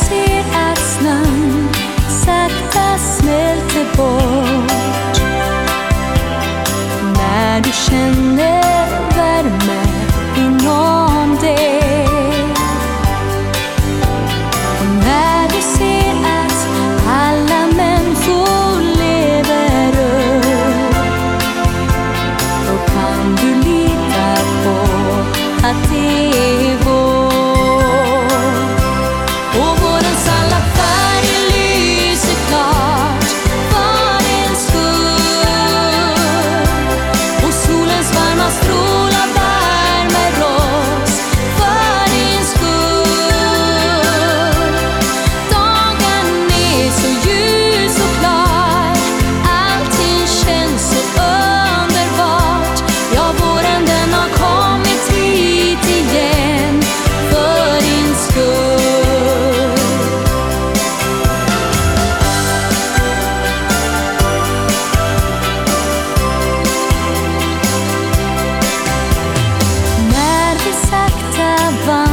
ser att snön sakta smälter bort, när du känner värme inom dig, och när du ser att alla människor lever upp, då kan du lita på att det är vår. Och vårens alla färger lyser klart för din skull, och solens varma strålar värmer oss för din skull. Dagen är så ljus och klar, allting känns så underbart. Ja, våren den har kommit hit igen för din skull. När vi sakta vandrar